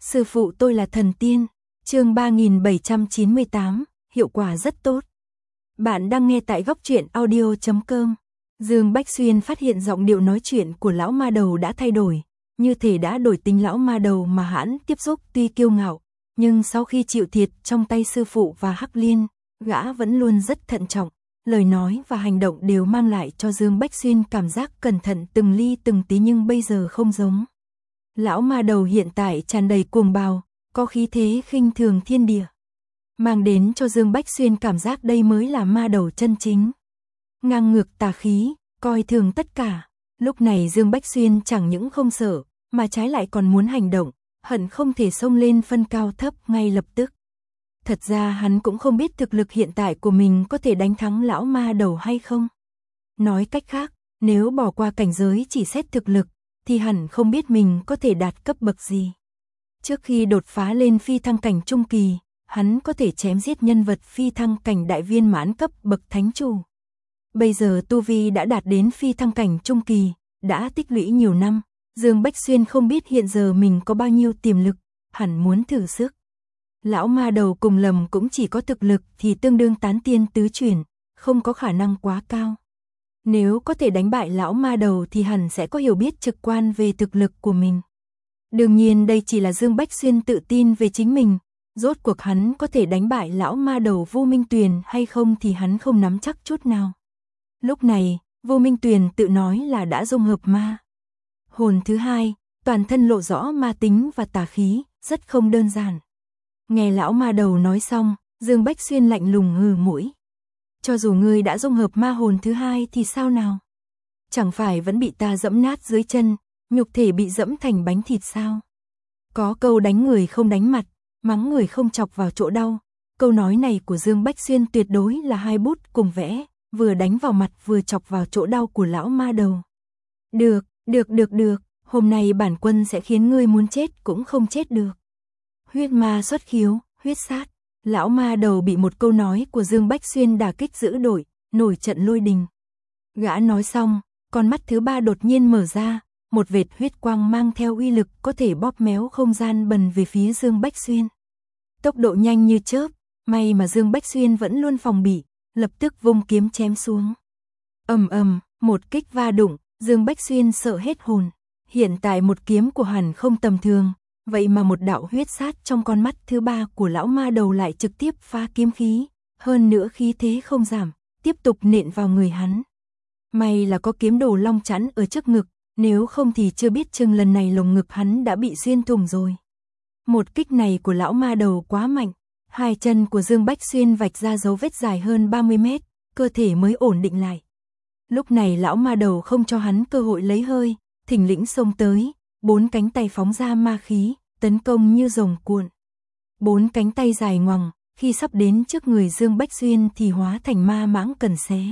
Sư phụ tôi là thần tiên. Chương 3798, hiệu quả rất tốt. Bạn đang nghe tại góc truyện audio.com. Dương Bách Xuyên phát hiện giọng điệu nói chuyện của lão ma đầu đã thay đổi, như thể đã đổi tính lão ma đầu mà hắn tiếp xúc tuy kiêu ngạo, nhưng sau khi chịu thiệt trong tay sư phụ và Hắc Liên, gã vẫn luôn rất thận trọng, lời nói và hành động đều mang lại cho Dương Bách Xuyên cảm giác cẩn thận từng ly từng tí, nhưng bây giờ không giống. Lão ma đầu hiện tại tràn đầy cuồng bào, có khí thế khinh thường thiên địa, mang đến cho Dương Bách Xuyên cảm giác đây mới là ma đầu chân chính. Ngang ngược tà khí, coi thường tất cả. Lúc này Dương Bách Xuyên chẳng những không sợ, mà trái lại còn muốn hành động, hận không thể xông lên phân cao thấp ngay lập tức. Thật ra hắn cũng không biết thực lực hiện tại của mình có thể đánh thắng lão ma đầu hay không. Nói cách khác, nếu bỏ qua cảnh giới chỉ xét thực lực, thì hẳn không biết mình có thể đạt cấp bậc gì. Trước khi đột phá lên phi thăng cảnh trung kỳ, hắn có thể chém giết nhân vật phi thăng cảnh đại viên mãn cấp bậc thánh chủ. Bây giờ tu vi đã đạt đến phi thăng cảnh trung kỳ, đã tích lũy nhiều năm, Dương Bách Xuyên không biết hiện giờ mình có bao nhiêu tiềm lực, hẳn muốn thử sức. Lão ma đầu cùng lầm cũng chỉ có thực lực thì tương đương tán tiên tứ chuyển, không có khả năng quá cao. Nếu có thể đánh bại lão ma đầu thì hẳn sẽ có hiểu biết trực quan về thực lực của mình. Đương nhiên đây chỉ là Dương Bách Xuyên tự tin về chính mình, rốt cuộc hắn có thể đánh bại lão ma đầu Vô Minh Tuyền hay không thì hắn không nắm chắc chút nào. Lúc này, Vô Minh Tuyền tự nói là đã dung hợp ma hồn thứ hai, toàn thân lộ rõ ma tính và tà khí, rất không đơn giản. Nghe lão ma đầu nói xong, Dương Bách Xuyên lạnh lùng hừ mũi. Cho dù ngươi đã dung hợp ma hồn thứ hai thì sao nào? Chẳng phải vẫn bị ta dẫm nát dưới chân, nhục thể bị dẫm thành bánh thịt sao? Có câu đánh người không đánh mặt, mắng người không chọc vào chỗ đau. Câu nói này của Dương Bách Xuyên tuyệt đối là hai bút cùng vẽ, vừa đánh vào mặt vừa chọc vào chỗ đau của lão ma đầu. Được, hôm nay bản quân sẽ khiến ngươi muốn chết cũng không chết được. Huyết ma xuất khiếu, huyết sát. Lão ma đầu bị một câu nói của Dương Bách Xuyên đả kích dữ dội, nổi trận lôi đình. Gã nói xong, con mắt thứ ba đột nhiên mở ra, một vệt huyết quang mang theo uy lực có thể bóp méo không gian bần về phía Dương Bách Xuyên. Tốc độ nhanh như chớp, may mà Dương Bách Xuyên vẫn luôn phòng bị, lập tức vung kiếm chém xuống. Ầm, một kích va đụng, Dương Bách Xuyên sợ hết hồn. Hiện tại một kiếm của hắn không tầm thường, vậy mà một đạo huyết sát trong con mắt thứ ba của lão ma đầu lại trực tiếp phá kiếm khí, hơn nữa khí thế không giảm, tiếp tục nện vào người hắn. May là có kiếm đồ long chắn ở trước ngực, nếu không thì chưa biết chừng lần này lồng ngực hắn đã bị xuyên thủng rồi. Một kích này của lão ma đầu quá mạnh, hai chân của Dương Bách Xuyên vạch ra dấu vết dài hơn 30 mét, cơ thể mới ổn định lại. Lúc này lão ma đầu không cho hắn cơ hội lấy hơi, thỉnh lĩnh xông tới, bốn cánh tay phóng ra ma khí, tấn công như rồng cuộn. Bốn cánh tay dài ngoằng, khi sắp đến trước người Dương Bách Xuyên thì hóa thành ma mãng cần xé.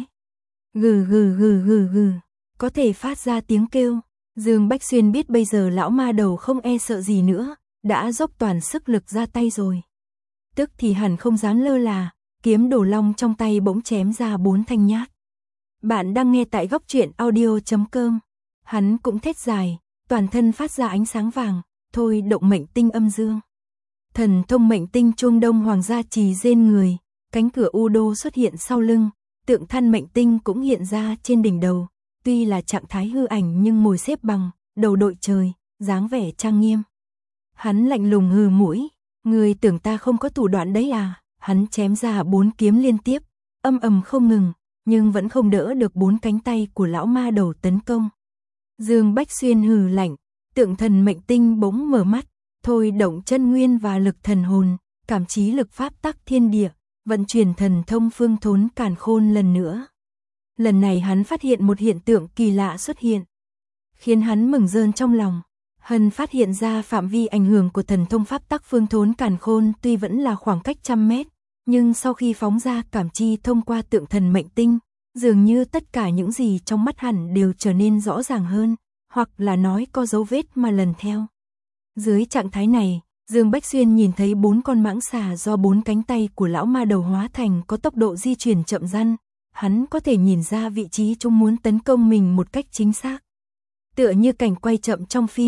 Gừ, có thể phát ra tiếng kêu. Dương Bách Xuyên biết bây giờ lão ma đầu không e sợ gì nữa, đã dốc toàn sức lực ra tay rồi. Tức thì hẳn không dám lơ là, kiếm đồ long trong tay bỗng chém ra 4 thanh nhát. Bạn đang nghe tại góc truyện audio.com. Hắn cũng thét dài, toàn thân phát ra ánh sáng vàng, thôi động mệnh tinh âm dương. Thần thông mệnh tinh Trung Đông Hoàng gia trì rên người, cánh cửa u đô xuất hiện sau lưng, tượng thân mệnh tinh cũng hiện ra trên đỉnh đầu, tuy là trạng thái hư ảnh nhưng ngồi xếp bằng, đầu đội trời, dáng vẻ trang nghiêm. Hắn lạnh lùng hừ mũi, người tưởng ta không có thủ đoạn đấy à? Hắn chém ra 4 kiếm liên tiếp, âm ầm không ngừng, nhưng vẫn không đỡ được 4 cánh tay của lão ma đầu tấn công. Dương Bách Xuyên hừ lạnh, tượng thần mệnh tinh bỗng mở mắt, thôi động chân nguyên và lực thần hồn, cảm trí lực pháp tắc thiên địa, vận chuyển thần thông phương thốn càn khôn lần nữa. Lần này hắn phát hiện một hiện tượng kỳ lạ xuất hiện, khiến hắn mừng rơn trong lòng. Hắn phát hiện ra phạm vi ảnh hưởng của thần thông pháp tắc phương thốn càn khôn tuy vẫn là khoảng cách trăm mét, nhưng sau khi phóng ra cảm chi thông qua tượng thần mệnh tinh, dường như tất cả những gì trong mắt hẳn đều trở nên rõ ràng hơn, hoặc là nói có dấu vết mà lần theo. Dưới trạng thái này, Dương Bách Xuyên nhìn thấy 4 con mãng xà do 4 cánh tay của lão ma đầu hóa thành có tốc độ di chuyển chậm răn, hắn có thể nhìn ra vị trí chúng muốn tấn công mình một cách chính xác. Tựa như cảnh quay chậm trong phim,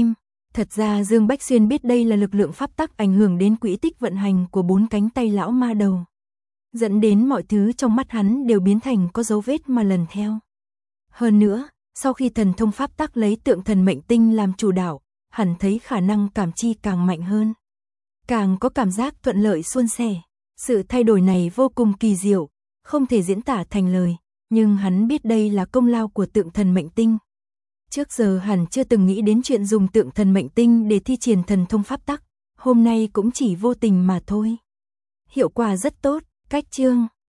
Thật ra Dương Bách Xuyên biết đây là lực lượng pháp tắc ảnh hưởng đến quỹ tích vận hành của 4 cánh tay lão ma đầu. Dẫn đến mọi thứ trong mắt hắn đều biến thành có dấu vết mà lần theo. Hơn nữa, sau khi thần thông pháp tắc lấy tượng thần mệnh tinh làm chủ đạo, hắn thấy khả năng cảm chi càng mạnh hơn. Càng có cảm giác thuận lợi suôn sẻ. Sự thay đổi này vô cùng kỳ diệu, không thể diễn tả thành lời, nhưng hắn biết đây là công lao của tượng thần mệnh tinh. Trước giờ hắn chưa từng nghĩ đến chuyện dùng tượng thần mệnh tinh để thi triển thần thông pháp tắc, hôm nay cũng chỉ vô tình mà thôi. Hiệu quả rất tốt, cách chương